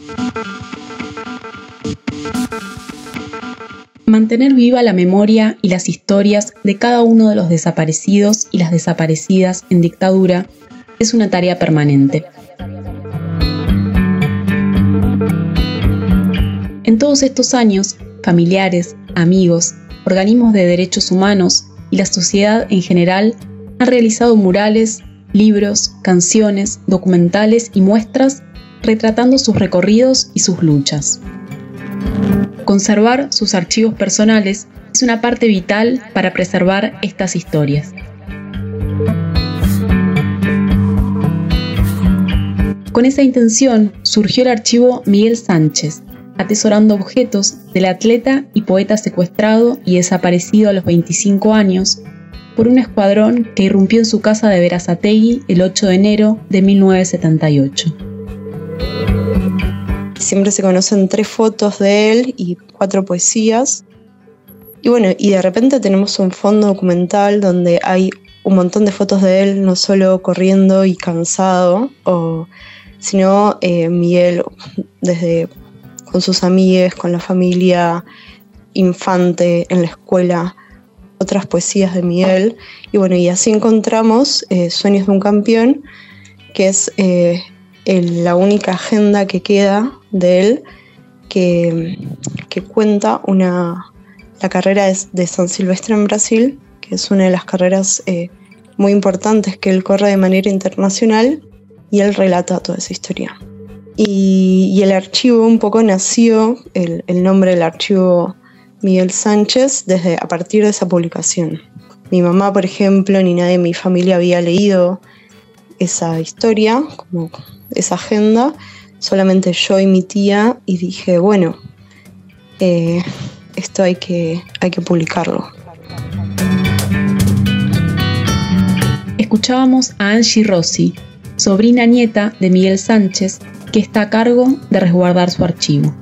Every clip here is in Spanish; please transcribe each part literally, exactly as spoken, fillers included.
Mantener viva la memoria y las historias de cada uno de los desaparecidos y las desaparecidas en dictadura es una tarea permanente. En todos estos años, familiares, amigos, organismos de derechos humanos y la sociedad en general han realizado murales, libros, canciones, documentales y muestras retratando sus recorridos y sus luchas. Conservar sus archivos personales es una parte vital para preservar estas historias. Con esa intención surgió el archivo Miguel Sánchez, atesorando objetos del atleta y poeta secuestrado y desaparecido a los veinticinco años por un escuadrón que irrumpió en su casa de Berazategui el ocho de enero de mil novecientos setenta y ocho. Siempre se conocen tres fotos de él y cuatro poesías. Y bueno, y de repente tenemos un fondo documental donde hay un montón de fotos de él, no solo corriendo y cansado, o, sino eh, Miguel desde con sus amigues, con la familia, infante, en la escuela, otras poesías de Miguel. Y bueno, y así encontramos eh, Sueños de un campeón, que es eh, el, la única agenda que queda de él, que, que cuenta una, la carrera de, de San Silvestre en Brasil, que es una de las carreras eh, muy importantes que él corre de manera internacional, y él relata toda esa historia. Y, y el archivo un poco nació, el, el nombre del archivo Miguel Sánchez, desde a partir de esa publicación. Mi mamá, por ejemplo, ni nadie en mi familia había leído esa historia, como esa agenda, solamente yo y mi tía, y dije, bueno, eh, esto hay que, hay que publicarlo. Escuchábamos a Angie Rossi, sobrina nieta de Miguel Sánchez, que está a cargo de resguardar su archivo.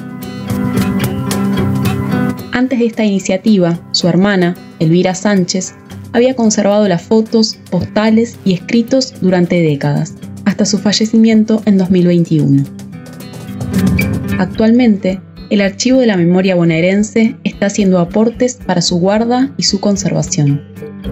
Antes de esta iniciativa, su hermana, Elvira Sánchez, había conservado las fotos, postales y escritos durante décadas, hasta su fallecimiento en dos mil veintiuno. Actualmente, el Archivo de la Memoria Bonaerense está haciendo aportes para su guarda y su conservación.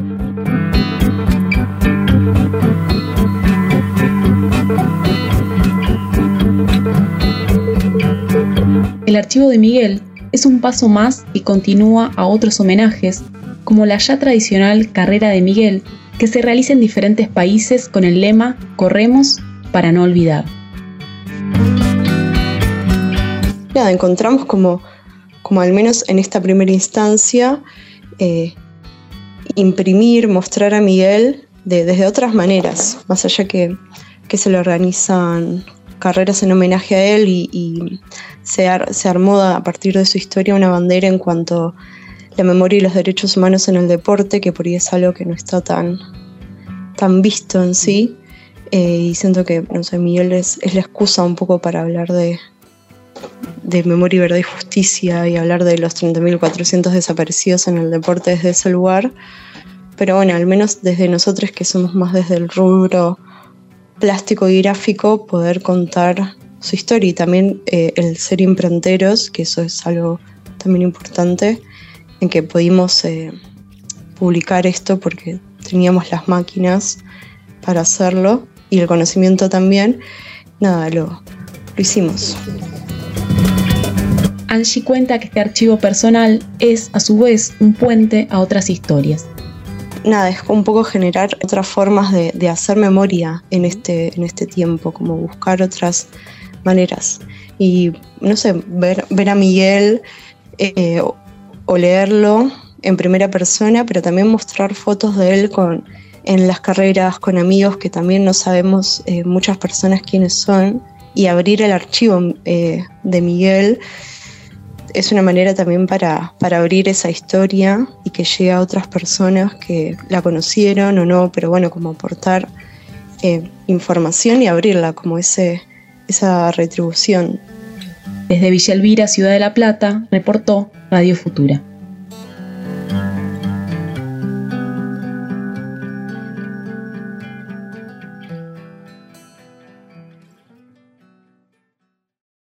El Archivo de Miguel es un paso más que continúa a otros homenajes, como la ya tradicional Carrera de Miguel, que se realiza en diferentes países con el lema «Corremos para no olvidar». Nada, encontramos como, como al menos en esta primera instancia, eh, imprimir, mostrar a Miguel de, desde otras maneras, más allá que, que se le organizan carreras en homenaje a él y, y se, ar, se armó a partir de su historia una bandera en cuanto a la memoria y los derechos humanos en el deporte, que por ahí es algo que no está tan, tan visto en sí, eh, y siento que, no sé, Miguel es, es la excusa un poco para hablar de, de memoria, verdad y justicia, y hablar de los treinta mil cuatrocientos desaparecidos en el deporte desde ese lugar. Pero bueno, al menos desde nosotros que somos más desde el rubro plástico y gráfico, poder contar su historia, y también eh, el ser imprenteros, que eso es algo también importante, en que pudimos eh, publicar esto porque teníamos las máquinas para hacerlo y el conocimiento también. Nada, lo, lo hicimos. Angie cuenta que este archivo personal es, a su vez, un puente a otras historias. Nada, es un poco generar otras formas de, de hacer memoria en este, en este tiempo, como buscar otras maneras. Y, no sé, ver, ver a Miguel eh, o, o leerlo en primera persona, pero también mostrar fotos de él con, en las carreras, con amigos que también no sabemos eh, muchas personas quiénes son, y abrir el archivo eh, de Miguel es una manera también para, para abrir esa historia y que llegue a otras personas que la conocieron o no, pero bueno, como aportar eh, información y abrirla, como ese, esa retribución. Desde Villa Elvira, Ciudad de la Plata, reportó Radio Futura.